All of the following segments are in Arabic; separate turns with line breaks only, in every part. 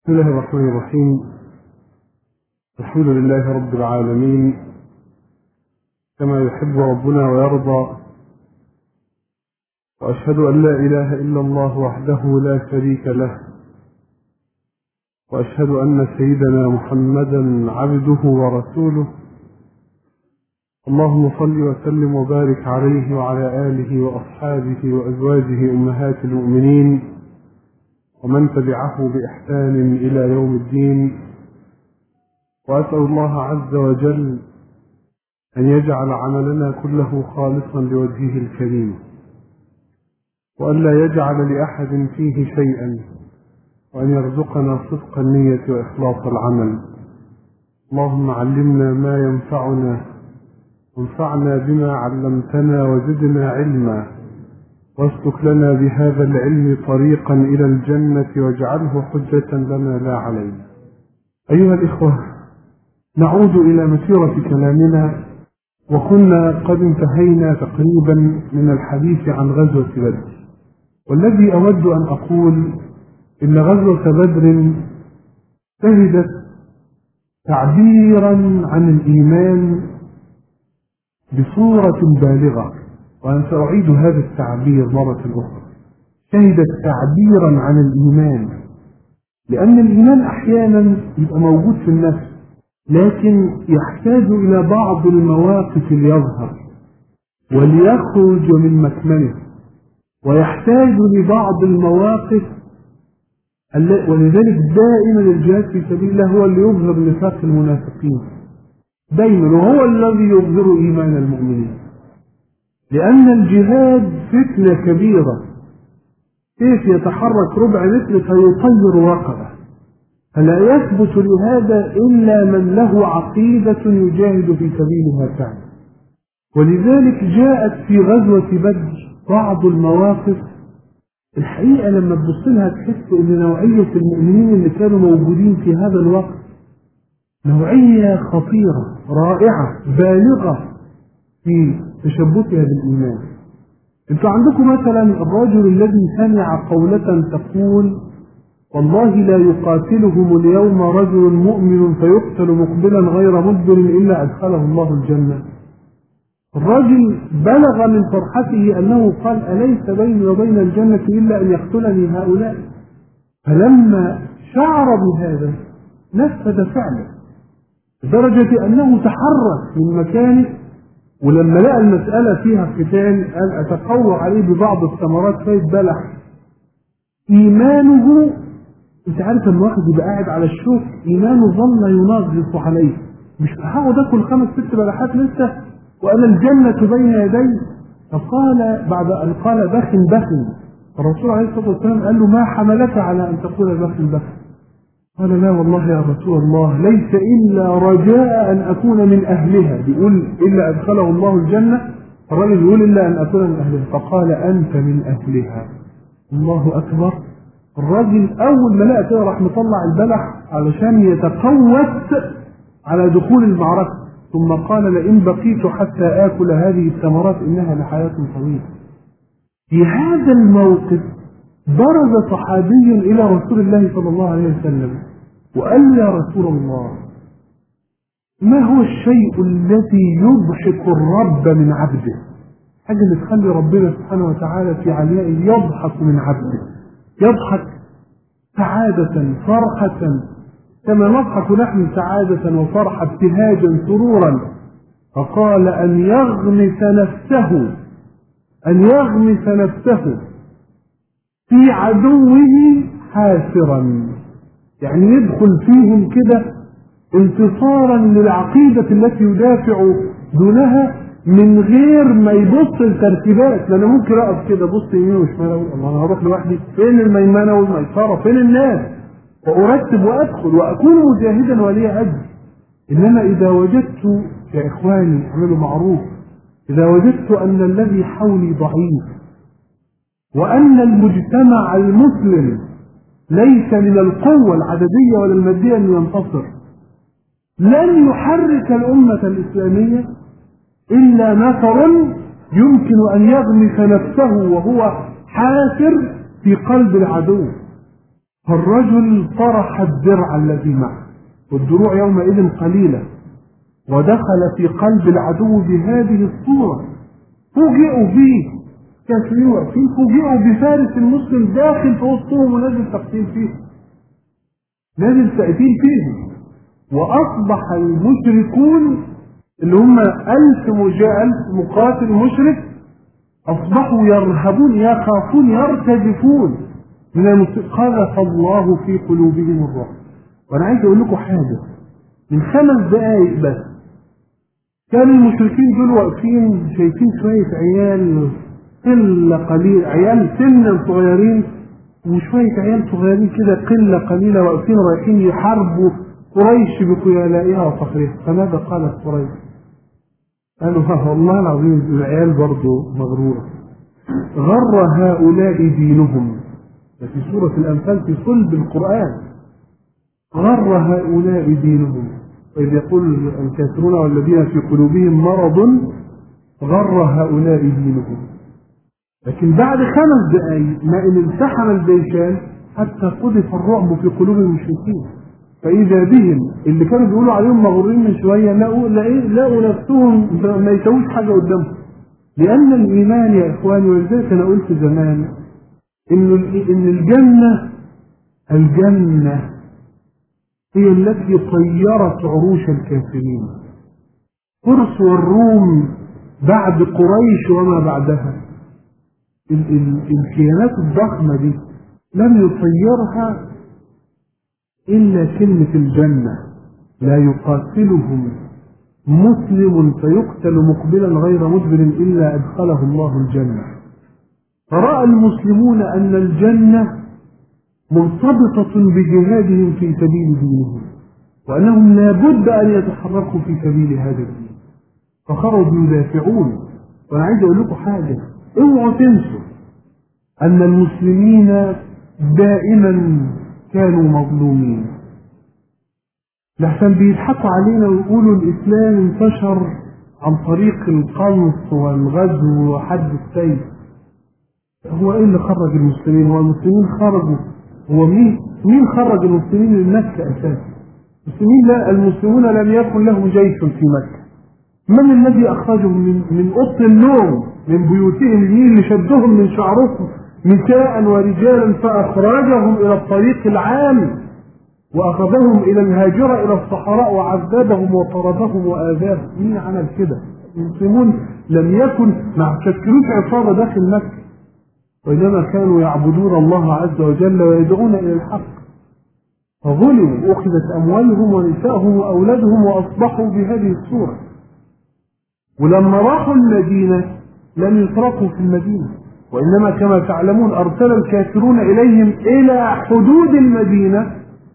بسم الله الرحمن الرحيم. الحمد لله رب العالمين كما يحب ربنا ويرضى، وأشهد أن لا إله إلا الله وحده لا شريك له، وأشهد أن سيدنا محمدا عبده ورسوله. اللهم صل وسلم وبارك عليه وعلى آله وأصحابه وأزواجه أمهات المؤمنين ومن تبعه بإحسان إلى يوم الدين. وأسأل الله عز وجل أن يجعل عملنا كله خالصا لوجهه الكريم، وأن لا يجعل لأحد فيه شيئا، وأن يرزقنا صدق النية وإخلاص العمل. اللهم علمنا ما ينفعنا، وانفعنا بما علمتنا، وزدنا علما، واسلك لنا بهذا العلم طريقا إلى الجنة، واجعله حجة لنا لا علينا. أيها الإخوة، نعود إلى مسيرة كلامنا، وكنا قد انتهينا تقريبا من الحديث عن غزوة بدر. والذي أود أن أقول إن غزوة بدر شهدت تعبيرا عن الإيمان بصورة بالغة، وأنا سأعيد هذا التعبير مرة أخرى. شهدت تعبيرا عن الإيمان، لأن الإيمان أحيانا يبقى موجود في النفس، لكن يحتاج إلى بعض المواقف ليظهر وليخرج من مكمنه، ويحتاج لبعض المواقف، ولذلك دائما الجهاد في سبيل الله هو اللي يظهر نفاق المنافقين دائما، وهو الذي يظهر إيمان المؤمنين. لأن الجهاد فتنة كبيرة، كيف يتحرك ربع متر فيطير رقبة، فلا يثبت لهذا إلا من له عقيدة يجاهد في سبيلها فعلا. ولذلك جاءت في غزوة بدر بعض المواقف الحقيقة لما تبص لها تحس إن نوعية المؤمنين اللي كانوا موجودين في هذا الوقت نوعية خطيرة رائعة بالغة في تشبثها بالإيمان. انتوا عندكم مثلا الرجل الذي سمع قولة تقول: والله لا يقاتلهم اليوم رجل مؤمن فيقتل مقبلا غير مدبر إلا أدخله الله الجنة. الرجل بلغ من فرحته أنه قال: أليس بيني وبين الجنة إلا أن يقتلني هؤلاء؟ فلما شعر بهذا نفذ فعله، لدرجة أنه تحرك من مكانه، ولما لقى المسألة فيها قتال قال: أتقوى عليه ببعض الثمرات فيتبلع. إيمانه، انت عارف ان واحد يبقى قاعد على الشوك ايمانه ظل ينغص عليه، مش هقعد اكل 5-6 بلحات لسه وانا الجنة بين يدي. فقال بعد ان قال: بخ. الرسول عليه الصلاة والسلام قال له: ما حملك على ان تقول بخ؟ قال: لا والله يا رسول الله، ليس الا رجاء ان اكون من اهلها. بيقول الا ادخله الله الجنة، الرجل يقول الا ان اكون من اهلها. فقال: انت من اهلها. الله اكبر. الراجل اول ما لقى كده راح مطلع البلح علشان يتقوت على دخول المعركة، ثم قال: لئن بقيت حتى آكل هذه الثمرات إنها لحياة طويلة. في هذا الموقف برز صحابي إلى رسول الله صلى الله عليه وسلم وقال له: يا رسول الله، ما هو الشيء الذي يضحك الرب من عبده؟ حاجة اللي تخلي ربنا سبحانه وتعالى في عليائه يضحك من عبده، يضحك سعادة فرحة كما نضحك نحن سعادة وفرحة ابتهاجا سرورا. فقال: أن يغمس نفسه في عدوه حاسرا، يعني يدخل فيهم كده انتصارا للعقيدة التي يدافع دونها من غير ما يبص الترتيبات. لأنه ممكن أقف كده بص يمين وشمال أقول: الله، أنا هروح لوحدي، فين الميمنة والميسرة، فين الناس، وأرتب وأدخل وأكون مجاهدا ولي أجر. إنما إذا وجدت يا إخواني اعملوا معروف، إذا وجدت أن الذي حولي ضعيف، وأن المجتمع المسلم ليس من القوة العددية ولا المادية أن ينتصر، لن يحرك الأمة الإسلامية إلا نفر يمكن أن يغمس نفسه وهو حاسر في قلب العدو. فالرجل طرح الدرع الذي معه، والدروع يومئذ قليلة، ودخل في قلب العدو بهذه الصورة. فوجئوا به كافرين واقفين، فوجئوا بفارس المسلم داخل في وسطهم ونازل تقتيل فيه، نازل تقتيل فيه. وأصبح المشركون اللي هم 1000 مقاتل مشرك أصبحوا يرهبون، يخافون، يرتجفون من المسلمين. قذف الله في قلوبهم الرعب. وأنا عايز أقول لكم حاجة، من 5 دقايق بس كان المشركين دول واقفين شايفين شوية عيال قلة قليل، عيال سنا صغيرين وشوية عيال صغيرين كده قلة قليلة واقفين رايحين يحاربوا قريش بخيلائها وفخرها. فماذا قالت قريش؟ قالوا والله العظيم العيال برضه مغرورة، غر هؤلاء دينهم. في سورة الأنفال في صلب القرآن، غر هؤلاء دينهم. وإذ يقول الكافرون والذين في قلوبهم مرض غر هؤلاء دينهم. لكن بعد 5 دقائق ما إن انسحب الجيشان حتى قذف الرعب في قلوب المشركين، فإذا بهم اللي كانوا بيقولوا عليهم مغرورين من شوية لقوا نفسهم ما يسويش حاجة قدامهم. لأن الإيمان يا إخواني، ولذلك أنا قلت زمان إن الجنة هي التي طيرت عروش الكافرين. فرس والروم بعد قريش وما بعدها، الكيانات الضخمة دي لم يطيرها إلا كلمة الجنة. لا يقاتلهم مسلم فيقتل مقبلا غير مدبر إلا أدخله الله الجنة. فرأى المسلمون أن الجنة مرتبطة بجهادهم في سبيل دينهم، وأنهم لا بد أن يتحركوا في سبيل هذا الدين، فخرجوا يدافعون. وأنا عايز أقول لكم حاجة، اوعوا تنسوا أن المسلمين دائما كانوا مظلومين. لحسن بيضحكوا علينا ويقولوا الإسلام انتشر عن طريق القنص والغزو وحد السيف. هو إيه اللي خرج المسلمين؟ هو المسلمين خرجوا؟ هو مين خرج المسلمين من مكة أساسا؟ المسلمين لا، المسلمون لم يكن لهم جيش في مكة. من الذي أخرجهم من أوضة النوم من بيوتهم؟ مين اللي شدهم من شعرهم نساء ورجالا فأخرجهم إلى الطريق العام وأخذهم إلى الهاجرة إلى الصحراء وعذبهم وطردهم وآذاهم؟ مين عمل كده؟ المسلمون لم يكن ما تشكلوش عصابة داخل مكة، وإنما كانوا يعبدون الله عز وجل ويدعون إلى الحق. فظلموا، أخذت أموالهم ونسائهم وأولادهم وأصبحوا بهذه الصورة. ولما راحوا المدينة لم يتركوا في المدينة، وإنما كما تعلمون أرسل الكافرون إليهم إلى حدود المدينة،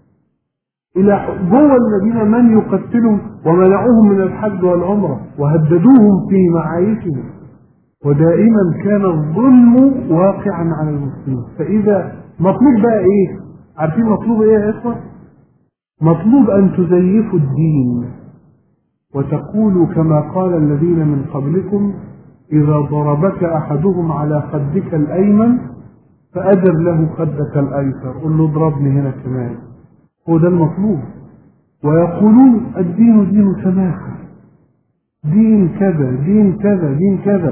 إلى جوه المدينة من يقتلهم، ومنعوهم من الحج والعمرة وهددوهم في معايشهم. ودائما كان الظلم واقعا على المسلمين. فإذا مطلوب بقى إيه؟ عارفين مطلوب إيه يا إخوة؟ مطلوب أن تزيفوا الدين وتقولوا كما قال الذين من قبلكم: إذا ضربك أحدهم على خدك الأيمن فأدر له خدك الأيسر. قل له اضربني هنا كمان. هو ده المطلوب. ويقولون الدين دين سماحة، دين كذا دين كذا دين كذا.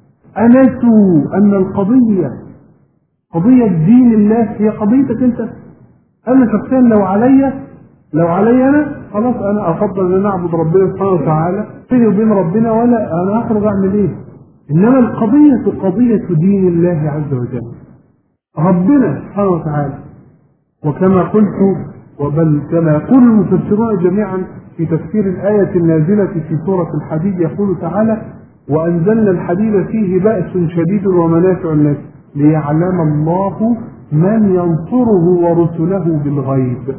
أنسوا أن القضية قضية دين الله هي قضيتك أنت. أنا شخصيا لو علي أنا خلاص، أنا أفضل أن أعبد ربنا سبحانه وتعالى بيني وبين ربنا، ولا أنا أخرج أعمل إيه؟ إنما القضية قضية دين الله عز وجل، ربنا سبحانه وتعالى. وكما قلت وبل كما يقول المفسرون جميعا في تفسير الآية النازلة في سورة الحديد، يقول تعالى: وأنزلنا الحديد فيه بأس شديد ومنافع الناس ليعلم الله من ينصره ورسله بالغيب.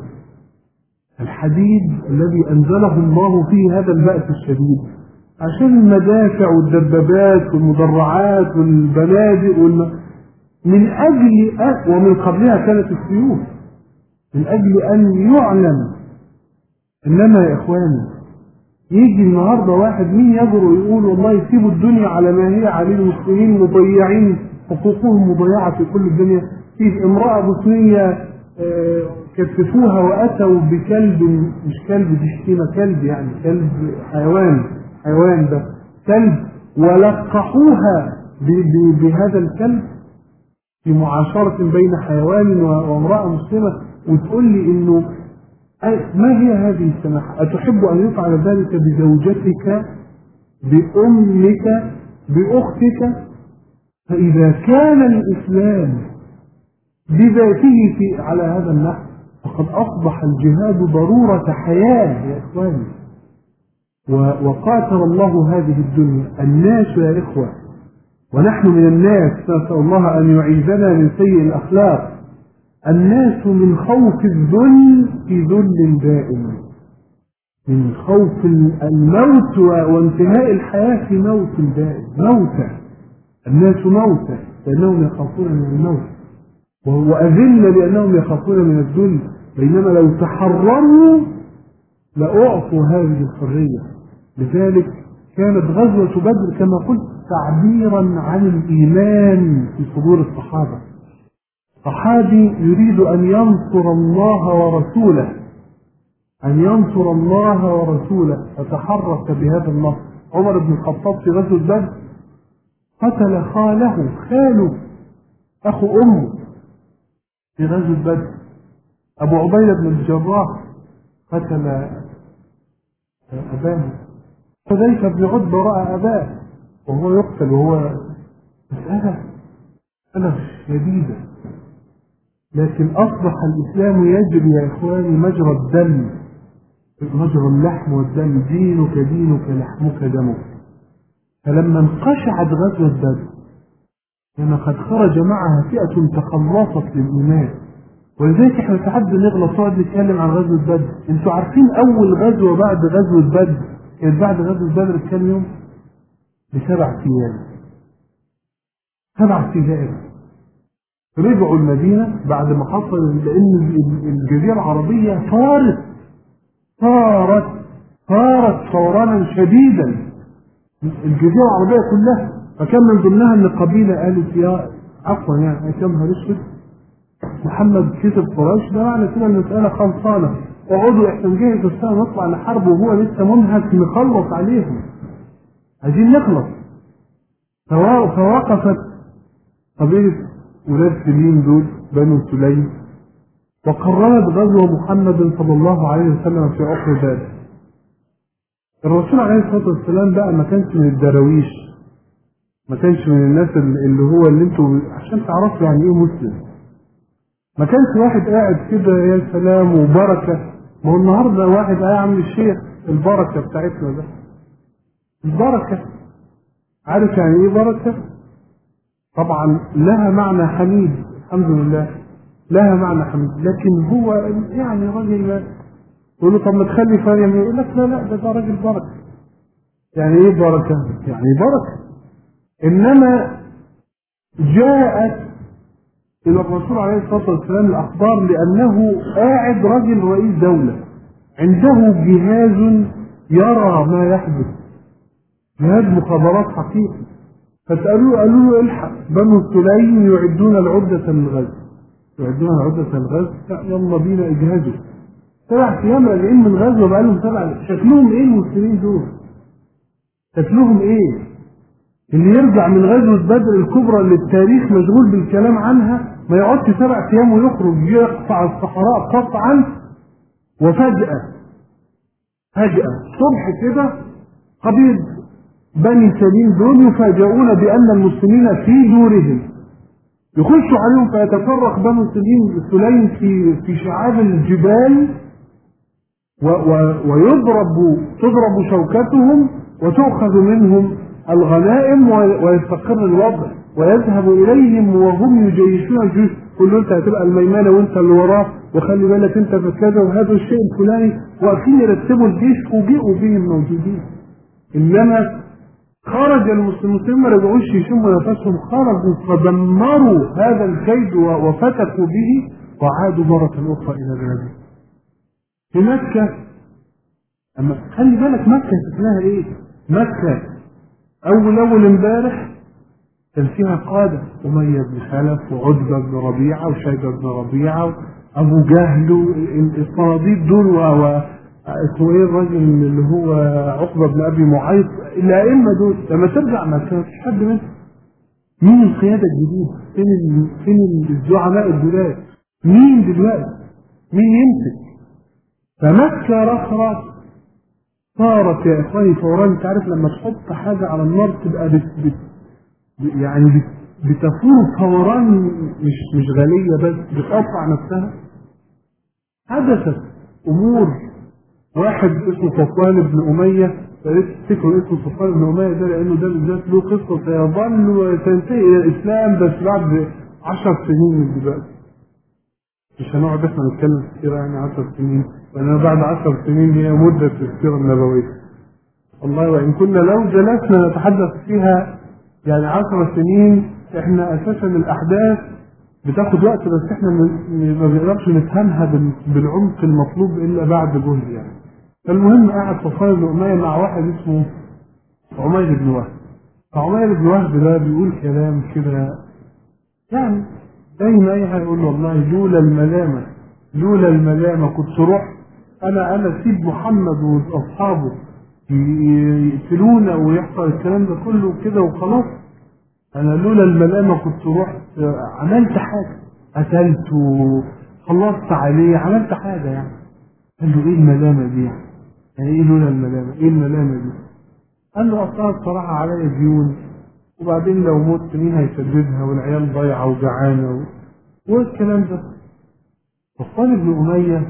الحديد الذي أنزله الله فيه هذا البأس الشديد عشان المدافع والدبابات والمدرعات والبنادق من أجل ومن قبلها كانت السيوف، من أجل أن يعلم. إنما يا إخواني يجي النهاردة واحد مين يجرؤ يقول والله يسيبوا الدنيا على ما هي عليه، المسلمين مضيعين حقوقهم مضيعة في كل الدنيا. في امرأة بوسنية كتفوها وأتوا بكلب، مش كلب دي شتيمة، كلب يعني كلب حيوان ده كلب، ولقحوها بهذا الكلب في معاشرة بين حيوان وامرأة مسلمة، وتقول لي إنه ما هي هذه السماحة؟ أتحب أن يفعل ذلك بزوجتك، بأمك، بأختك؟ فإذا كان الإسلام بذاته على هذا النحو فقد أصبح الجهاد ضرورة حياة يا إخواني. وقاتل الله هذه الدنيا الناس يا إخوة، ونحن من الناس، نسأل الله أن يعيذنا من سيء الأخلاق. الناس من خوف الذل في ذل دائم، من خوف الموت وانتهاء الحياة في موت دائم، موتى الناس موتى لأنهم يخافون من الموت، وهو أذل لأنهم يخافون من الذل، بينما لو تحرروا لأعطوا هذه الحرية. لذلك كانت غزوة بدر كما قلت تعبيرا عن الإيمان في صدور الصحابة. صحابي يريد أن ينصر الله ورسوله، أن ينصر الله ورسوله، فتحرك بهذا النصر. عمر بن الخطاب في غزوة بدر قتل خاله أخو أمه في غزوة بدر. أبو عبيدة بن الجراح قتل أباه. حذيفة بن عتبة رأى أباه وهو يقتل، وهو مسألة شديدة. لكن أصبح الإسلام يجري يا إخواني مجرى الدم، مجرى اللحم والدم، دينك لحمك دمك. فلما انقشعت غزوة بدر لما قد خرج معها فئة تخلصت للإيمان، ولذلك احنا ساعات بنغلط نقعد نتكلم عن غزوة بدر. انتوا عارفين أول غزوة بعد غزوة بدر كانت بعد غزوة بدر بكام يوم؟ ب7 أيام. 7 أيام رجعوا المدينة بعد ما حصل، لأن الجزيرة العربية صارت فورانا شديدا، الجزيرة العربية كلها. فكان من ضمنها ان قبيلة قالت يا عفوا يعني كمها رشد محمد كسب قريش، ده معنى كده المسألة خلصانة، اقعدوا احنا نجهز السنة نطلع لحرب وهو لسه منهك نخلص عليهم، عايزين نخلص. فوقفت قبيلة ولاد سليم دول بنو سليم وقررت غزوة محمد صلى الله عليه وسلم في عقر بدر. الرسول عليه الصلاة والسلام بقى ما كانش من الدراويش، ما كانش من الناس اللي انتوا عشان تعرفوا يعني ايه مسلم. ما كانش واحد قاعد كده يا سلام وبركة. ما هو النهارده واحد قاعد عامل الشيخ البركة بتاعتنا ده، البركة عارف يعني ايه بركة؟ طبعا لها معنى حميد، الحمد لله لها معنى حميد، لكن هو يعني راجل يقول له طب ما تخلي فريم، يقول لك لا ده راجل بركة. يعني ايه بركة؟ يعني بركة. انما جاءت الى الرسول عليه الصلاة والسلام الاخبار لانه قاعد راجل رئيس دولة عنده جهاز يرى ما يحدث، جهاز مخابرات حقيقي. فسألوه قالوا له الحق بنو سليم يعدون العدة للغزو، يلا بينا اجهزوا. 7 أيام راجعين من غزوة بقالهم 7. شكلهم ايه المسلمين دول؟ شكلهم ايه؟ اللي يرجع من غزوة بدر الكبرى اللي التاريخ مشغول بالكلام عنها ما يقعدش 7 أيام ويخرج يقطع الصحراء قطعا، وفجأة صبح كده قبيل بني سليم دول يفاجئون بأن المسلمين في دورهم، يخشوا عليهم فيتفرق بنو سليم في شعاب الجبال تضرب شوكتهم وتؤخذ منهم الغنائم ويستقر الوضع، ويذهب إليهم وهم يجيشون الجيش، كله انت هتبقى الميمنة وانت اللي وراه، وخلي بالك انت في كذا وهذا الشيء الفلاني، واقفين يرتبوا الجيش فوجئوا بهم موجودين. انما خرج المسلمين ما رجعوش يشموا نفسهم، خرجوا فدمروا هذا الكيد وفتكوا به وعادوا مرة أخرى إلى بلادهم. في مكة أما خلي بالك مكة اسمها إيه؟ مكة أول امبارح كان فيها قادة، أمية بن خلف وعتبة بن ربيعة وشيبة بن ربيعة ابو جهل الصناديد دول اسمه ايه الراجل اللي هو عقبه بن ابي معيط، الائمه دول لما ترجع ما كانش حد منهم. مين القياده الجديده؟ فين الزعماء الجداد؟ مين دلوقتي؟ مين يمسك؟ فمكه رخرة صارت يا اخواني فوران. انت عارف لما تحط حاجه على النار تبقى يعني بتفور فوران، مش غاليه بس بتقطع نفسها. حدثت امور. واحد اسمه صفوان بن اميه، تفتكروا اسمه صفوان بن اميه ده لانه ده بالذات له قصه سيظل وسينتهي الى الاسلام بس بعد 10 سنين من دلوقتي. مش هنقعد احنا نتكلم في السيره يعني 10 سنين، لان بعد 10 سنين هي مده السيره النبويه. والله وان كنا لو جلسنا نتحدث فيها يعني 10 سنين، احنا اساسا الاحداث بتاخد وقت، بس احنا ما بنقدرش نفهمها بالعمق المطلوب الا بعد جهد يعني. فالمهم قاعد صفوان بن اميه مع واحد اسمه عمير بن وهب. فعمير بن وهب ده بيقول كلام كده يعني دايما اي حاجه يقول له والله لولا الملامه كنت رحت انا اسيب محمد واصحابه يقتلونا ويحصل الكلام ده كله كده وخلاص. انا لولا الملامه كنت رحت عملت حاجه، قتلته، خلصت عليه، عملت حاجه يعني. قال له ايه الملامه دي يعني ايه لولا الملامه؟ ايه الملامه دي؟ قال له اصلا الصراحه عليا ديون، وبعدين لو مت مين هيسددها، والعيال ضايعه وجعانه والكلام ده. صفوان بن اميه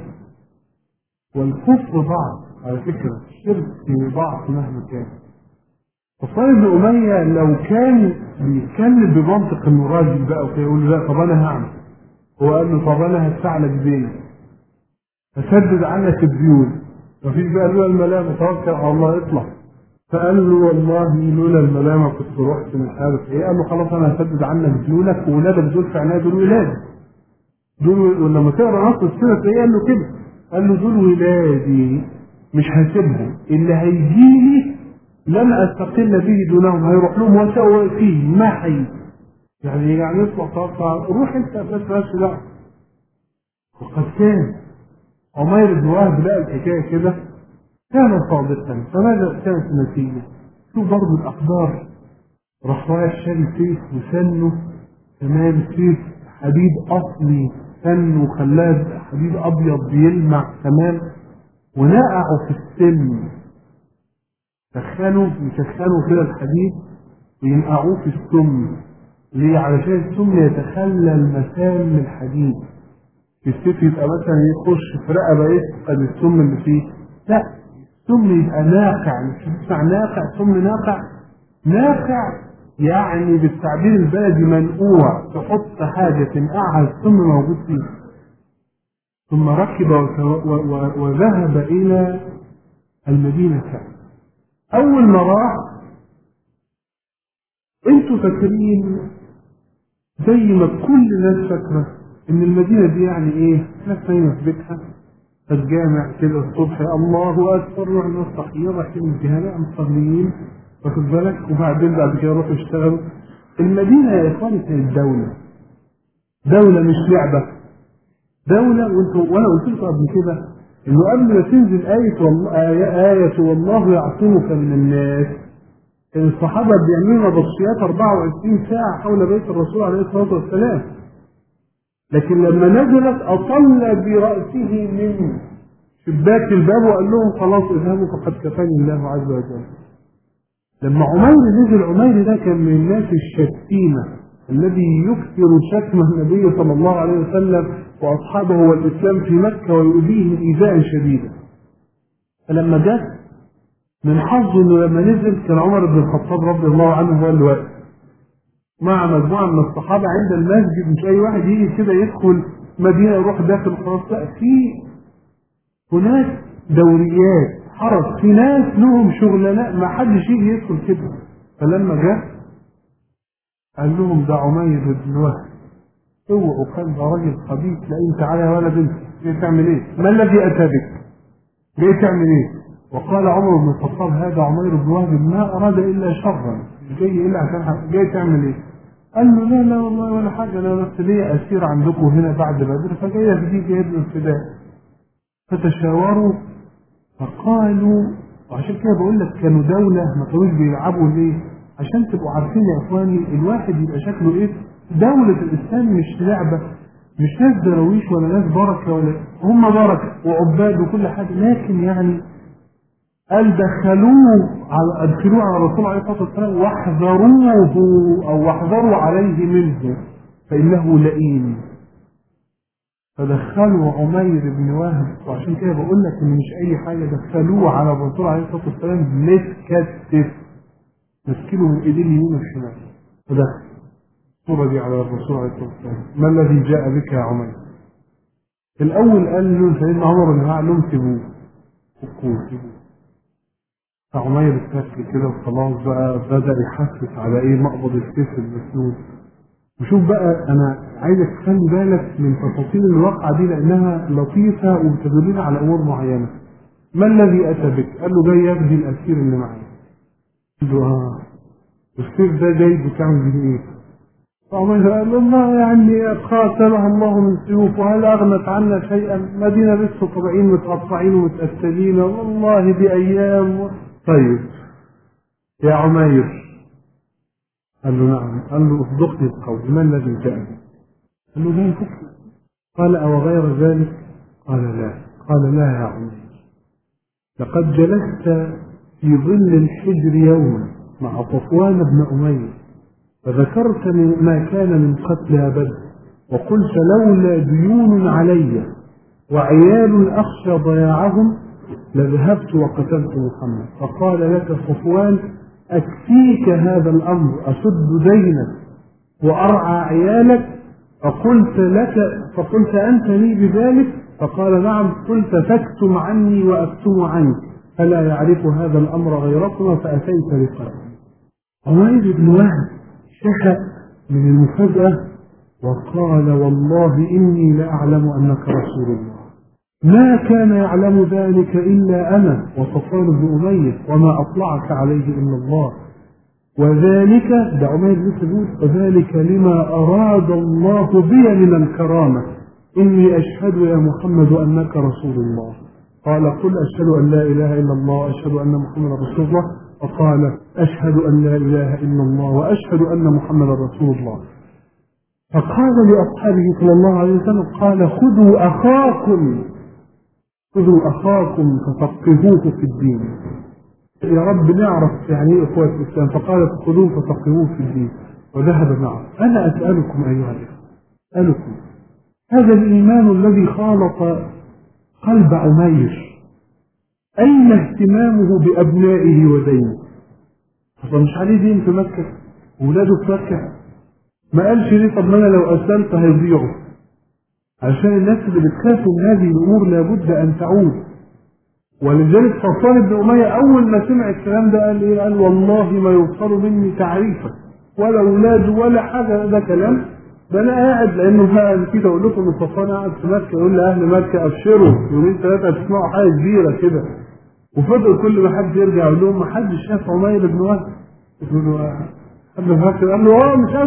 والكفر بعض على فكره، الشرك بعض مهما كان. صفوان بن اميه لو كان بيتكلم بمنطق انه راجل بقى وكده يقول له لا طب انا هعمل، هو قال له طب انا هدفع لك دين، هسدد عنك الديون، مفيش بقى لولا الملامه، توكل على الله اطلع. فقال له والله لولا الملامه كنت رحت مش عارف ايه. قال له خلاص انا هسدد عنك ديونك، وولادك دول في عناية، دول ولادي دول. ولما تقرا نص السيره ايه قال له كده، قال له دول ولادي مش هسيبهم، اللي هيجيلي لن استقل به دونهم، هيروح لهم وسوء فيه ما حي يعني يطلع توقع روح انت بس لا. وقد كان عمير بن وهب لقى الحكايه كده كان صادقا. فماذا كانت النتيجه؟ شوف برضه الاخبار، راح رايح شاري سيف وسنه كمان سيف حديد اصلي، سنه خلاه حديد ابيض بيلمع تمام، ونقعوا في السن، يسخنوا كده الحديد وينقعوه في السم. ليه؟ علشان السم يتخلى المسام من الحديد. السيف يبقى مثلا يخش في رقبه يفقد السم اللي فيه، لا السم يبقى ناقع، مش بتسمع ناقع، سم ناقع يعني بالتعبير البلدي منقوع، تحط حاجه تنقعها السم موجود فيه. ثم ركب وذهب الى المدينه. اول ما راح انتوا فاكرين زي ما كل الناس فاكره ان المدينه دي يعني ايه؟ ناس نايمه في بيتها، الجامع كده الصبح الله اكبر، روح ناس صحيين رايحين الجامع مصليين واخد بالك، وبعدين بعد كده يروحوا يشتغلوا. المدينه يا اخواني كانت دوله مش لعبه، دوله. وانا قلت لكم قبل كده انه قبل ما تنزل آية والله يعصمك من الناس، الصحابة بيعملوا نبطشيات 24 ساعة حول بيت الرسول عليه الصلاة والسلام. لكن لما نزلت أطل برأسه من شباك الباب وقال لهم خلاص اذهبوا فقد كفاني الله عز وجل. لما عمير نزل، عمير ده كان من الناس الشتيمة الذي يكثر شتم النبي صلى الله عليه وسلم وأصحابه والإسلام في مكة ويؤذيهم إيذاء شديدا. فلما جاء من حظه انه لما نزل كان عمر بن الخطاب رضي الله عنه هو اللي واقف مع مجموعه من الصحابه عند المسجد. مش اي واحد يجي كده يدخل مدينه يروح داخل خلاص، لا، في هناك دوريات حرس، في ناس لهم شغلانات، ما حدش يجي يدخل كده. فلما جاء قال لهم ده عمير بن وهب، اوعوا كان ده راجل خبيث، لا انت على ولا بنت، جاي تعمل ايه؟ ما الذي اتى بك؟ جاي تعمل ايه؟ وقال عمر بن الخطاب هذا عمير بن وهب ما اراد الا شرا، مش جاي الا عشان جاي تعمل ايه؟ قال له لا لا والله ولا حاجة، أنا بس ليا أسير عندكم هنا بعد بدر فجاي أفديك يا ابن الفداء. فتشاوروا فقالوا، وعشان كده بقول لك كانوا دولة ما كانوش بيلعبوا ليه؟ عشان تبقوا عارفين يا إخواني الواحد يبقى شكله إيه؟ دولة الإسلام مش لعبة، مش ناس درويش ولا ناس بركة، ولا هم بركة وعباد وكل حاجة، لكن يعني قال أدخلوه على الرسول عليه الصلاة والسلام واحذروه أو واحذروا عليه منه فإنه لئيم. فدخلوا عمير بن وهب، وعشان كده بقول لك إن مش أي حاجة، دخلوه على الرسول عليه الصلاة والسلام متكتف، مسكينه من إيديه اليمين والشمال. فدخل الصورة دي على الرسول عليه الصلاة والسلام، ما الذي جاء بك يا عمير؟ الأول قال له سيدنا عمر بن قال لهم سيبوه، فكوه سيبوه. فعمير اتكل كده وخلاص بقى بدأ يحسس على ايه مقبض السيف المسنون. وشوف بقى انا عايزك تخلي بالك من تفاصيل الواقعة دي لانها لطيفة وبتدلنا على امور معينة. ما الذي اتى بك؟ قال له جاي يفدي الاسير اللي معايا. قال له السيف ده جاي بتعمل بيه ايه؟ فعمير قال له الله يعني قاتلها الله من سيوف، وهل اغنت عنا شيئا؟ مدينة لسه طبعين متقطعين ومتأثلين والله بأيام. طيب يا عمير، قال له نعم. قال له اصدقني القول، ما الذي جاء؟ قال له لا يفك. قال أو غير ذلك؟ قال لا. قال لا يا عمير، لقد جلست في ظل الحجر يوما مع صفوان بن أمية فذكرت ما كان من قتل بدر، وقلت لولا ديون علي وعيال أخشى ضياعهم لذهبت وقتلت محمد. فقال لك صفوان أكفيك هذا الأمر، أسد دينك وأرعى عيالك؟ فقلت أنت لي بذلك؟ فقال نعم. قلت تكتم عني وأكتم عنك، فلا يعرف هذا الأمر غيركما، فأتيت لقتلي. عمير بن وهب شهق من المفاجأة وقال والله إني لأعلم أنك رسول الله. ما كان يعلم ذلك إلا أنا وصفوان بن أمية، وما أطلعك عليه إلا الله، وذلك ده عمير بن وهب وذلك لما أراد الله بي من الكرامة، إني أشهد يا محمد أنك رسول الله. قال قل أشهد أن لا إله إلا الله وأشهد أن محمد رسول الله. فقال أشهد أن لا إله إلا الله وأشهد أن محمد رسول الله. فقال لأصحابه صلى الله عليه وسلم قال خذوا أخاكم ففقهوه في الدين. يا رب نعرف يعني ايه اخوة الإسلام. فقال خذوه ففقهوه في الدين وذهب معه. أنا أسألكم أيها الإخوة، أسألكم هذا الإيمان الذي خالط قلب عمير أين اهتمامه بأبنائه ودينه؟ أصلا مش عليه دين في مكة وولاده في مكة؟ ما قالش ليه طب ما أنا لو أسلمت هيضيعوا؟ عشان الناس اللي بتخاف من هذه الأمور لابد أن تعود. ولذلك صفوان بن أمية أول ما سمع الكلام ده قال إيه؟ قال والله ما يوصل مني تعريفا ولا أولاد ولا حاجة. ده كلام ده أنا قاعد، لأنه بقى نسيت أقول لكم إن صفوان قاعد في مكة يقول لأهل مكة أبشروا يومين ثلاثة تسمعوا حاجة كبيرة كده. وفضل كل ما حد يرجع يقول لهم ما حدش شاف عمير بن وهب. يقولوا حد فاكر؟ قال له مش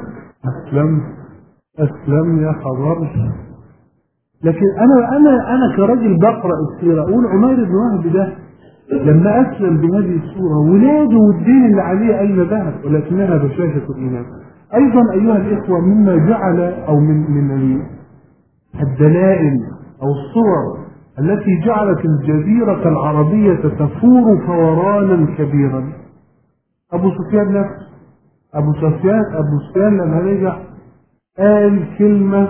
أسلم يا خبر. لكن أنا كراجل بقرأ السيرة أقول عمير بن وهب ده لما أسلم بهذه الصورة ولاده والدين اللي عليه أين ذهب؟ ولكنها بشاشة الإيمان. أيضا أيها الإخوة مما جعل أو من الدلائل أو الصور التي جعلت الجزيرة العربية تفور فورانا كبيرا أبو سفيان نفسه. أبو سفيان لما رجع قال كلمة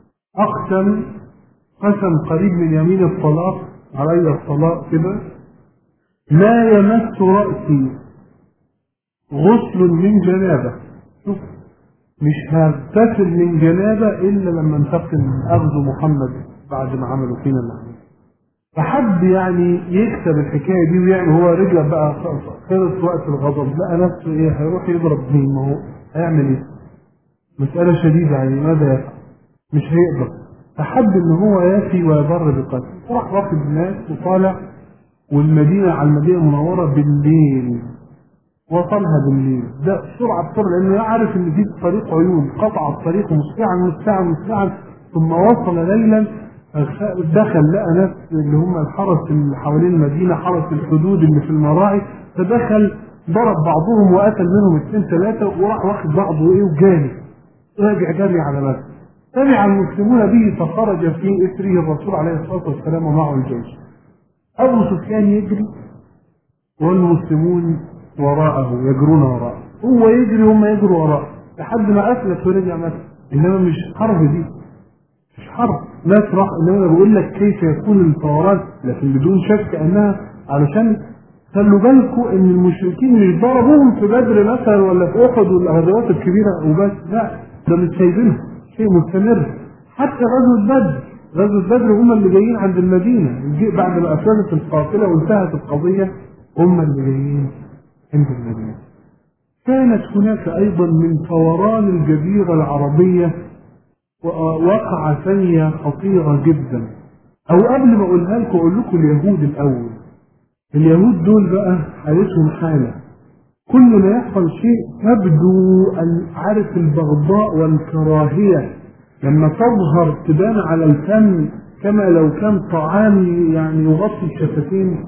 قسم قريب من يمين الطلاق علي الطلاق كده: لا يمس رأسي غسل من جنابة. شوف، مش هغتسل من جنابة إلا لما انتقل من أخذ محمد بعد ما عملوا فينا اللي. فحب يعني يكسب الحكاية دي ويعني هو رجع بقى خلص وقت الغضب لقى نفسه ايه هيروح يضرب مين؟ ما هو هيعمل ايه؟ مسألة شديدة يعني ماذا يفعل؟ مش هيقدر. فحب ان هو يفي ويبر بقتل. راح واخد الناس وطالع والمدينة على المدينة المنورة بالليل وصلها بالليل، ده بسرعة لأنه يعرف إن في الطريق عيون، قطع الطريق مسرعا ثم وصل ليلا دخل لقى ناس اللي هم الحرس اللي حوالين المدينة، حرس الحدود اللي في المراعي، فدخل ضرب بعضهم وقتل منهم 2 3 وراح واخد بعضه وجاري راجع جري على مكة. تبع المسلمون به فخرج في إثره الرسول عليه الصلاة والسلام ومعه الجيش. أبو سفيان يجري والمسلمون وراءه يجرون وراءه، هو يجري هم يجروا وراءه لحد ما أفلت ورجع مكة. إنما مش حرب دي، مش حرب ناس راح. إنما بقول لك كيف يكون الفوران، لكن بدون شك أنها علشان خلوا بالكم إن المشركين مش ضربوهم في بدر مثلا ولا في أحد والغزوات الكبيرة وبس، لا ده مش سايبينهم، شيء مستمر. حتى غزوة بدر هم اللي جايين عند المدينة بعد ما أفلت القافلة وانتهت القضية، هم اللي جايين عند المدينة. كانت هناك أيضا من فوران الجزيرة العربية وقع ثانية خطيرة جدا. أو قبل ما أقولها لكم أقول لكم اليهود الأول. اليهود دول بقى حالتهم حالة، كل ما يحصل شيء تبدو عارف البغضاء والكراهية لما تظهر تبان على الفم كما لو كان طعام يعني يغطي الشفتين،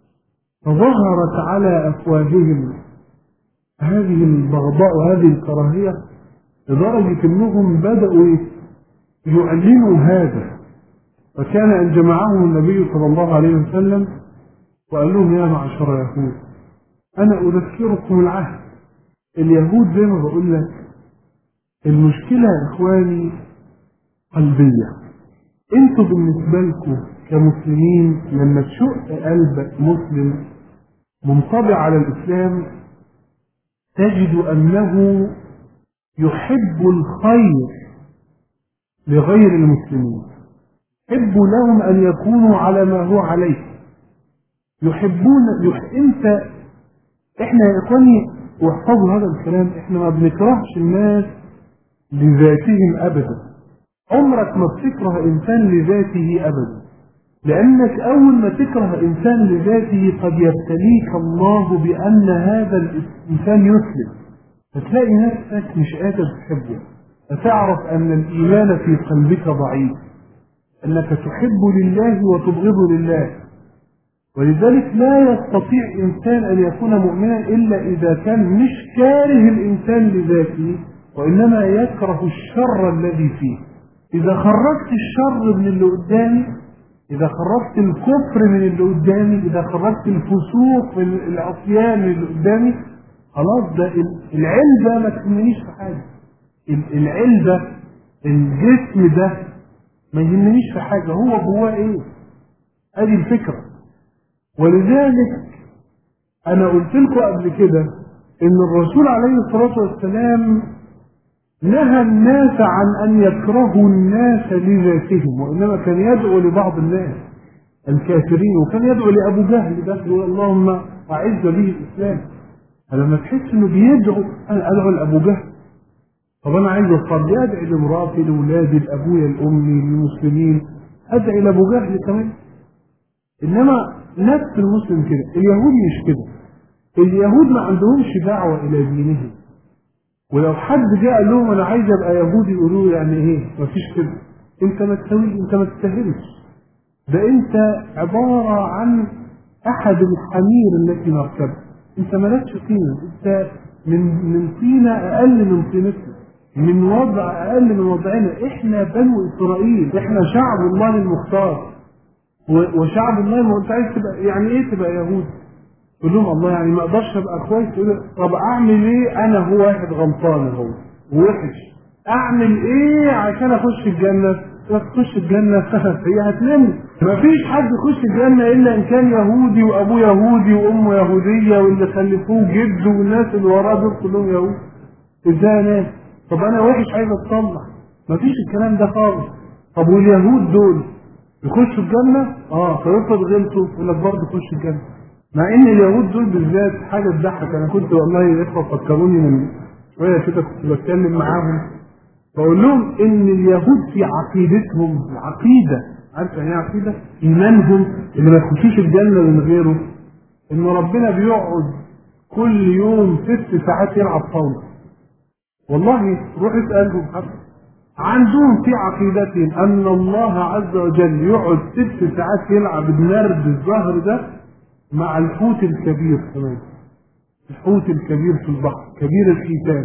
فظهرت على أفواههم هذه البغضاء وهذه الكراهية لدرجة أنهم بدأوا يعلنوا هذا. فكان أن جمعهم النبي صلى الله عليه وسلم وقال لهم يا معشر يهود أنا أذكركم العهد. اليهود زي ما بقول لك المشكلة يا إخواني قلبية. انتوا بالنسبة لكم كمسلمين لما تشق قلب مسلم منطبع على الإسلام تجد أنه يحب الخير لغير المسلمين، يحب لهم أن يكونوا على ما هو عليه، احنا يا إخواني واحفظوا هذا الكلام، احنا ما بنكرهش الناس لذاتهم أبدا. عمرك ما بتكره إنسان لذاته أبدا، لأنك أول ما تكره إنسان لذاته قد يبتليك الله بأن هذا الإنسان يسلم، فتلاقي نفسك مش قادر تحبه، فتعرف أن الإيمان في قلبك ضعيف، أنك تحب لله وتبغض لله. ولذلك لا يستطيع إنسان أن يكون مؤمنا إلا إذا كان مش كاره الإنسان لذاته وإنما يكره الشر الذي فيه. إذا خرجت الشر من اللي قدامي، إذا خرجت الكفر من اللي قدامي، إذا خرجت الفسوق من العصيان من اللي قدامي، خلاص ده العلبة ما تهمنيش في حاجة. العلبة الجسم ده ما يهمنيش في حاجة، هو جواه إيه؟ هذه الفكرة. ولذلك أنا قلت لكم قبل كده إن الرسول عليه الصلاة والسلام نهى الناس عن أن يكرهوا الناس لذاتهم، وإنما كان يدعو لبعض الناس الكافرين، وكان يدعو لأبو جهل ده يقول اللهم أعز به الإسلام. فلما تحس إنه بيدعو أنا أدعو لأبو جهل، طب أنا عايز أصلي أدعي لمراتي لأولادي لأبويا لأمي للمسلمين، أدعي لأبو جهل كمان. إنما نفس المسلم كده، اليهود مش كده. اليهود ما عندهمش دعوة إلى دينهم، ولو حد جاء قال لهم انا عايز ابقى يهودي يقولوا يعني ايه؟ مفيش كده، انت ما تسويش، انت ما تستاهلش، ده انت عباره عن احد الحمير التي نركبها، انت مالكش قيمه، انت من طينه اقل من طينتنا، من وضع اقل من وضعنا. احنا بنو اسرائيل، احنا شعب الله المختار وشعب الله. انت عايز تبقى يعني ايه تبقى يهودي؟ يقول لهم الله يعني ما اقدرش ابقى كويس. يقول طب اعمل ايه؟ انا هو واحد غلطان اهو ووحش، اعمل ايه عشان اخش الجنه؟ تخش الجنه هي هتلم. مفيش حد يخش الجنه الا ان كان يهودي وابوه يهودي وامه يهوديه واللي خلفوه جده والناس اللي وراه دول كلهم يهود. ازاي ناس؟ طب انا وحش عايز اتصلح. مفيش الكلام ده خالص. طب واليهود دول يخشوا الجنه؟ فيفرض غلطوا يقول لك برضه يخش الجنه. مع ان اليهود دول بالذات حاجه تضحك. انا كنت والله اخوه فكروني من شويه كده كنت بتكلم معاهم بقول لهم ان اليهود في عقيدتهم العقيده، عارف يعني ايه عقيده؟ ايمانهم اللي ما يخشوش الجنه من غيره، ان ربنا بيقعد كل يوم 6 ساعات يلعب طاولة. والله روح اسألهم حتى عندهم في عقيدتهم أن الله عز وجل يقعد 6 ساعات يلعب النرد الزهر ده مع الحوت الكبير كمان. الحوت الكبير في البحر كبير الحيتان.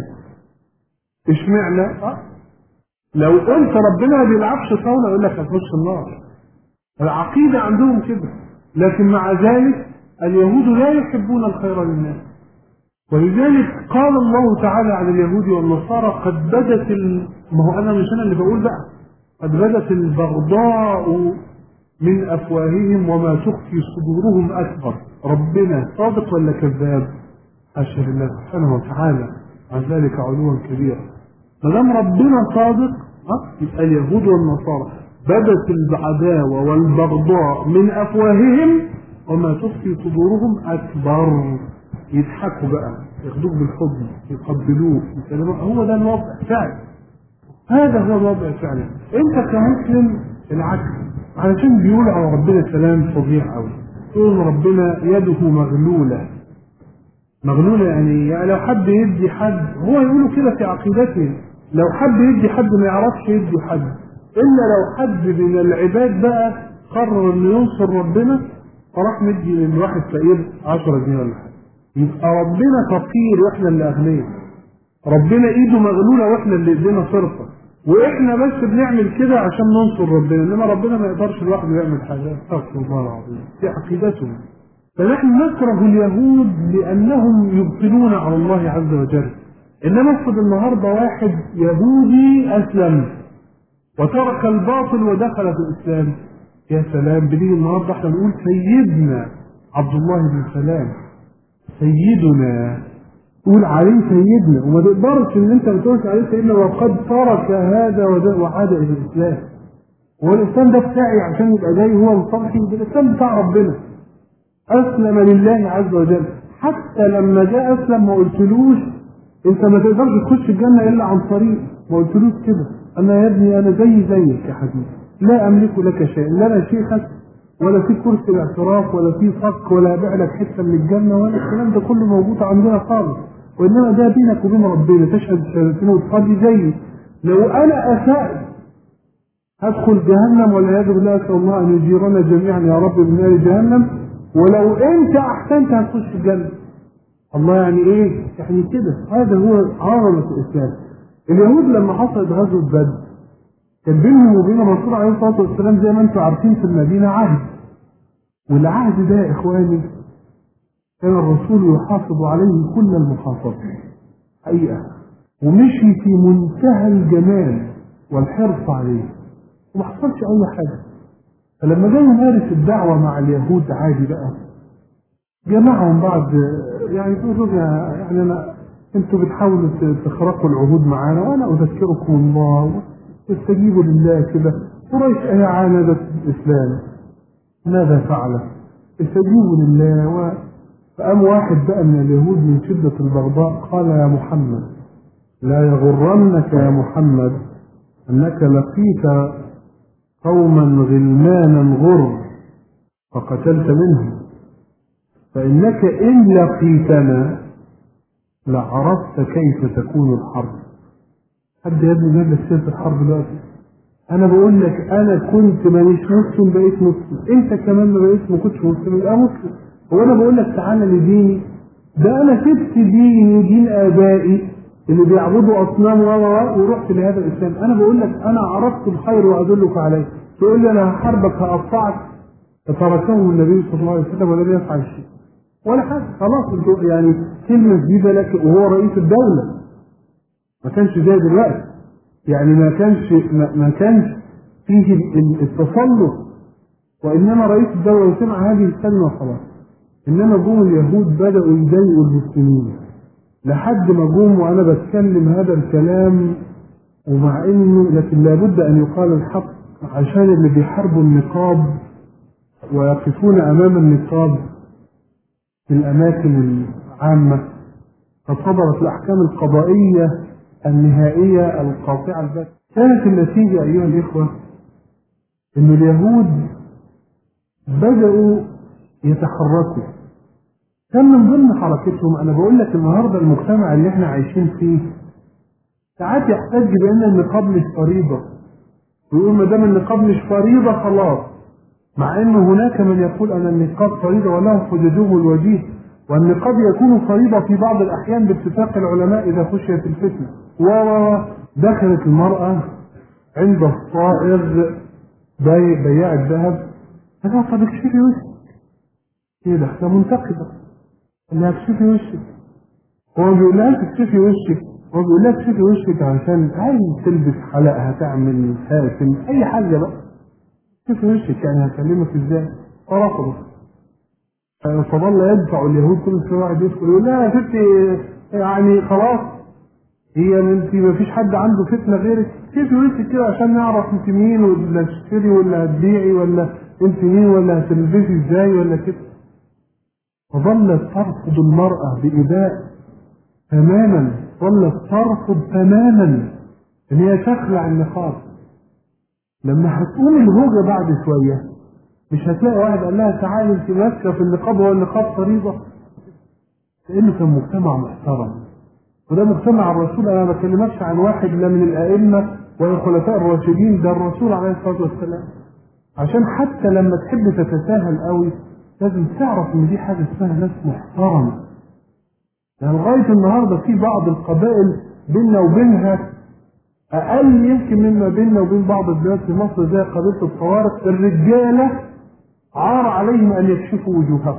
اشمعنى؟ لو قلت ربنا ما بيلعبش طاولة يقول لك هتخش النار. العقيدة عندهم كده. لكن مع ذلك اليهود لا يحبون الخير للناس، ولذلك قال الله تعالى عن اليهود والنصارى قد بدت ما هو انا مش انا اللي بقول بقى، قد بدت البغضاء من افواههم وما تخفي صدورهم اكبر. ربنا صادق ولا كذاب؟ حاشا لله سبحانه وتعالى عن ذلك علوا كبيرا. ما دام ربنا صادق يبقى اليهود والنصارى بدت العداوه والبغضاء من افواههم وما تخفي صدورهم اكبر. يضحكوا بقى، ياخدوك بالحضن، يقبلوك، يسلموك. هو ده الوضع فعلا، هذا هو الوضع فعلا. انت كمسلم العكس، علشان بيقول على ربنا كلام فظيع قوي، يقول ربنا يده مغلوله. مغلوله يعني لو حد يدي حد، هو يقولوا كده في عقيدتهم، لو حد يدي حد ما يعرفش يدي حد، الا لو حد من العباد بقى قرر انه ينصر ربنا فراح مدي للواحد فقير 10 جنيه ولا حاجه، يبقى ربنا فقير واحنا اللي اغنياء. ربنا ايده مغلوله واحنا اللي ايدينا صرفه، واحنا بس بنعمل كده عشان ننصر ربنا، انما ربنا ما يقدرش لوحده يعمل حاجه. استغفر الله العظيم. في عقيدتهم. فنحن نكره اليهود لانهم يبطلون على الله عز وجل. انما افرض النهارده واحد يهودي اسلم وترك الباطل ودخل في الاسلام، يا سلام، بنيجي النهارده احنا نقول سيدنا عبد الله بن سلام، سيدنا، تقول عليه سيدنا، وما تقدرش ان انت بتقول عليه سيدنا وقد ترك هذا وعاد الى الاسلام. هو الاسلام ده بتاعي عشان يبقى جاي هو مصالحي؟ ده الاسلام بتاع ربنا. اسلم لله عز وجل. حتى لما جاء اسلم ما قلتلوش انت ما تقدرش تخش الجنه الا عن طريق، ما قلتلوش كده انا يا ابني انا زيك يا حبيبي، لا املك لك شيء، لا انا شيخك ولا في كرسي الاعتراف ولا في صك ولا ابيع لك حته من الجنه ولا الكلام ده كله موجود عندنا خالص، وانما ده بينك وبين ربنا، تشهد شهادتين وتصلي زيي. لو انا اسأت هدخل جهنم والعياذ بالله، اسال الله ان يجيرنا جميعا يا رب من نار جهنم، ولو انت احسنت هتخش الجنه. الله يعني ايه؟ يعني كده. هذا هو عظمه الاسلام. اليهود لما حصلت غزوه بدر كان بينهم وبين الرسول عليه الصلاه والسلام زي ما انتم عارفين في المدينه عهد، والعهد ده يا اخواني كان الرسول يحافظ عليه كل المحافظه حقيقه، ومشي في منتهى الجمال والحرص عليه وما حصلش اي حاجه. فلما جاي يمارس الدعوه مع اليهود عادي بقى، جمعهم بعض يعني تقولوا يعني انتوا بتحاولوا تخرقوا العهود معانا وانا اذكركم الله واستجيبوا لله كده. قريش اهي عاندت الاسلام، ماذا فعل؟ استجيبوا لله. فقام واحد بقى من اليهود من شده البغضاء قال يا محمد لا يغرنك يا محمد انك لقيت قوما غلمانا غر فقتلت منهم، فإنك إن لقيتنا لعرفت كيف تكون الحرب. حد يا ابني جاب لك سيرة الحرب دلوقتي؟ أنا بقول لك أنا كنت مانيش مسلم بقيت مسلم، أنت كمان ما بقيت ما كنتش مسلم يبقى مسلم. هو أنا بقول لك تعالى لديني؟ ده أنا سبت ديني ودين آبائي اللي بيعبدوا أصنام ورحت لهذا الإسلام. أنا بقول لك أنا عرفت الخير وأدلك عليه، تقول لي أنا هحاربك هقطعك؟ فتركه النبي صلى الله عليه وسلم ولم يفعل شيء ولا حاجة. خلاص انتوا يعني كلمة جديدة لك وهو رئيس الدولة، ما كانش زي دلوقتي يعني ما كانش فيه التسلط، وإنما رئيس الدولة وسمع هذه الكلمة خلاص. إنما جم اليهود بدأوا يضايقوا المسلمين لحد ما جم وأنا بتكلم هذا الكلام، ومع إنه لكن لابد أن يقال الحق عشان اللي بيحاربوا النقاب ويقفون أمام النقاب في الأماكن العامة قد صدرت الأحكام القضائية النهائية القاطعة البتة. كانت النتيجة أيها الإخوة أن اليهود بدأوا يتحركوا، كان من ضمن حركتهم. أنا بقول لك النهاردة المجتمع اللي احنا عايشين فيه ساعات يحتج بأن النقاب مش فريضة، ويقول ما دام النقاب مش فريضة خلاص، مع أن هناك من يقول أن النقاب فريضة وله حدوده الوجيه، والنقاب يكون فريضة في بعض الأحيان باتفاق العلماء إذا خشيت الفتنة. ودخلت المرأة عند الصائغ بياع الذهب، قال طب اكشفي وشك، هي داخلة منتقبة، قال لها اكشفي وشك. هو بيقول لها اكشفي وشك، هو بيقول لها اكشفي وشك عشان عايز تلبس حلقها، تعمل خاتم، أي حاجة بقى، اكشفي وشك يعني هكلمك ازاي؟ فرفضت. فظل يدفع اليهود كل شويه واحد يدخل يقول لا يا ستي يعني خلاص، هي انت ما فيش حد عنده فتنه غيرك، كيف وشك كده عشان نعرف انت مين، ولا تشتري ولا هتبيعي، ولا انت مين، ولا هتلبسي ازاي ولا كده. فظلت ترفض المراه بإباء تماما، ظلت ترفض تماما ان هي تخلع النقاب. لما هتقوم الهوجه بعد شويه مش هتلاقي واحد قال لها تعالي انت ماسكه في النقاب، هو النقاب فريضه، لانه كان مجتمع محترم. وده مجتمع الرسول. انا ما بكلمكش عن واحد لا من الائمه ولا الخلفاء الراشدين، ده الرسول عليه الصلاه والسلام. عشان حتى لما تحب تتساهل قوي لازم تعرف ان دي حاجه اسمها ناس محترمه. يعني لغايه النهارده في بعض القبائل بيننا وبينها اقل يمكن مما بيننا وبين بعض البلاد في مصر، زي قبيله الطوارق، الرجاله عار عليهم ان يكشفوا وجوههم.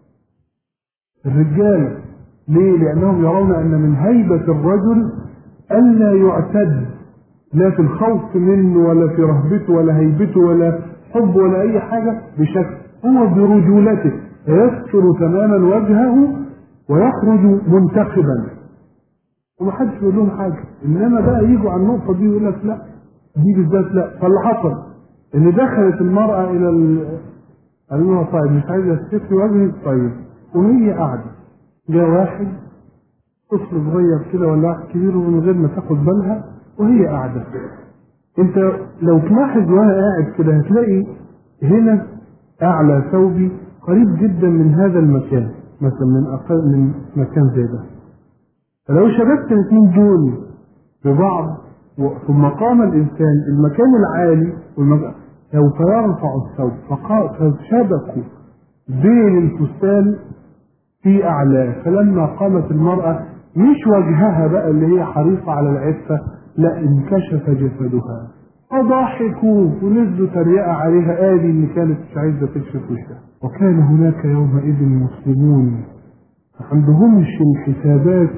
الرجال ليه؟ لانهم يرون ان من هيبة الرجل الا يعتد لا في الخوف منه ولا في رهبته ولا هيبته ولا حب ولا اي حاجة بشكل، هو برجولته يستر تماما وجهه ويخرج منتخبا ومحدش يقول لهم حاجة. انما بقى يجوا على النقطة دي يقول لك لا، دي بالذات لا. فاللي حصل ان دخلت المرأة الى قال لها طيب مش عايزة تستفي وجهك، طيب. وهي قاعدة جاء واحد طفل صغير كده ولا واحد كبير ومن غير ما تاخد بالها وهي قاعدة. انت لو تلاحظ وانا قاعد كده هتلاقي هنا اعلى ثوبي قريب جدا من هذا المكان، مثلا من اقل من مكان زي ده. فلو شبكت الاثنين دول ببعض ثم قام الانسان المكان العالي سوف يرفع الثوب، فشبكوا بين الفستان في اعلاه. فلما قامت المرأة مش وجهها بقى اللي هي حريصة على العفة، لا، انكشف جسدها، فضحكوا ونزلوا تريقة عليها، آدي اللي كانت مش عايزة تكشف وشها. وكان هناك يومئذ مسلمون ما عندهمش الحسابات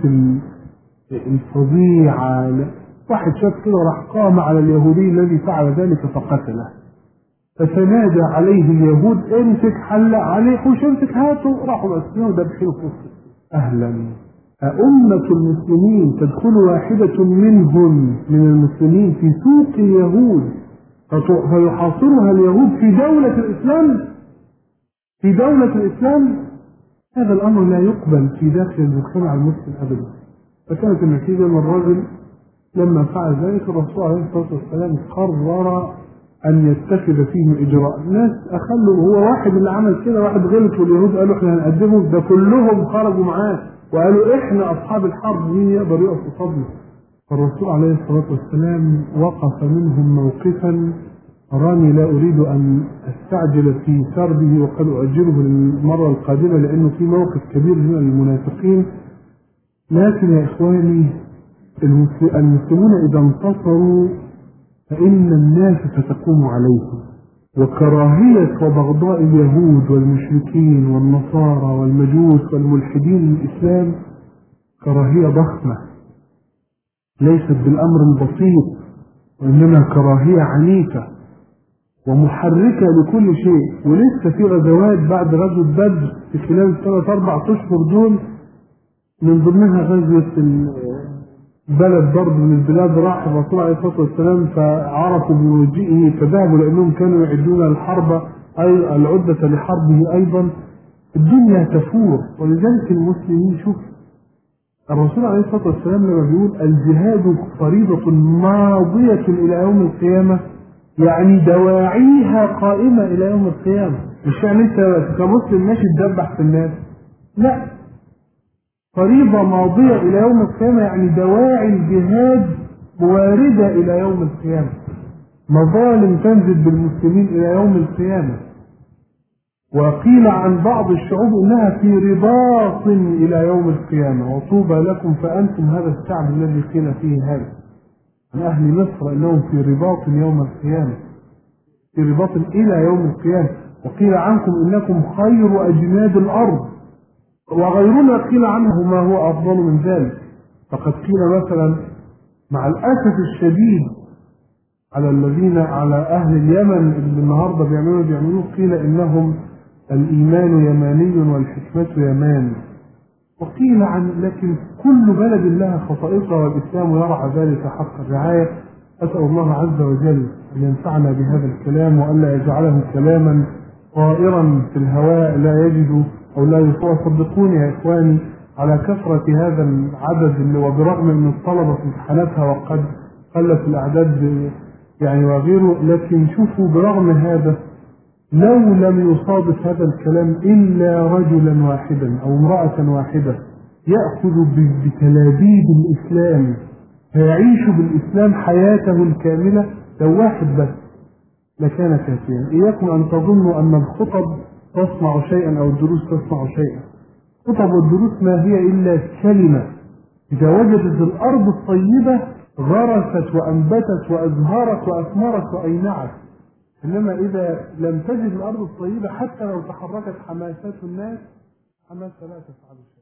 الفظيعة. واحد شاف كده راح قام على اليهودي الذي فعل ذلك فقتله، فتنادى عليه اليهود امسك، حلق عليه حوش، امسك هاته، راحوا مسكينه ودبحوه في وسط. اهلا، أمة المسلمين تدخل واحدة منهم من المسلمين في سوق اليهود فيحاصرها اليهود في دولة الإسلام، في دولة الإسلام. هذا الأمر لا يقبل في داخل المجتمع المسلم أبدا. فكانت النتيجة أن الرجل لما فعل ذلك الرسول عليه الصلاة والسلام قرر أن يتخذ فيه إجراء. الناس أخلوا، هو واحد اللي عمل كده، واحد غلط واليهود قالوا احنا هنقدمه، ده كلهم خرجوا معاه وقالوا احنا أصحاب الحرب، مين يقدر يقف قصادنا؟ فالرسول عليه الصلاة والسلام وقف منهم موقفا أراني لا أريد أن أستعجل في سرده وقد أؤجله للمرة القادمة، لأنه في موقف كبير من المنافقين. لكن يا إخواني المسلمون إذا انتصروا فإن الناس ستقوم عليهم، وكراهية وبغضاء اليهود والمشركين والنصارى والمجوس والملحدين للإسلام كراهية ضخمة ليست بالأمر البسيط، وإنما كراهية عنيفة ومحركة لكل شيء. ولسه في غزوات بعد غزوة بدر في خلال 3-4 أشهر دول، من ضمنها غزوة بلد برضه من البلاد راح الرسول عليه الصلاة والسلام فعرفوا بوجهه فذهبوا لأنهم كانوا يعدون الحرب أي العدة لحربه أيضا. الدنيا تفور، ولذلك المسلمين شوف الرسول عليه الصلاة والسلام لما بيقول الجهاد فريضة ماضية إلى يوم القيامة، يعني دواعيها قائمة إلى يوم القيامة. مش يعني أنت كمسلم ماشي تدبح في الناس، لا، فريضة ماضية إلى يوم القيامة، يعني دواعي الجهاد واردة إلى يوم القيامة، مظالم تنزل بالمسلمين إلى يوم القيامة. وقيل عن بعض الشعوب إنها في رباط إلى يوم القيامة، وطوبى لكم فأنتم هذا الشعب الذي قيل فيه هذا عن أهل مصر إنهم في رباط يوم القيامة، في رباط إلى يوم القيامة. وقيل عنكم إنكم خير أجناد الأرض، وغيرنا قيل عنه ما هو أفضل من ذلك. فقد قيل مثلا مع الأسف الشديد على أهل اليمن اللي النهاردة بيعملوه، قيل إنهم الإيمان يماني والحكمة يمان. وقيل لكن كل بلد لها خصائصها، والإسلام يرعى ذلك حق الرعاية. أسأل الله عز وجل أن ينفعنا بهذا الكلام، وألا يجعله كلاما طائرا في الهواء لا يجد أو لا يصور. صدقوني يا إخواني على كثرة هذا العدد، وبرغم أن الطلبة في امتحاناتها وقد قلت الأعداد يعني وغيره، لكن شوفوا برغم هذا لو لم يصادف هذا الكلام إلا رجلا واحدا أو امرأة واحدة يأخذ بتلابيب الإسلام فيعيش بالإسلام حياته الكاملة، لو واحد بس لكان كافيا. إياكم أن تظنوا أن الخطب تصنع شيئا أو الدروس تصنع شيئا. الخطب والدروس ما هي إلا كلمة إذا وجدت الأرض الطيبة غرست وأنبتت وأزهرت وأثمرت وأينعت. إنما إذا لم تجد الأرض الطيبة حتى لو تحركت حماسات الناس، حماسة لا تفعل شيء.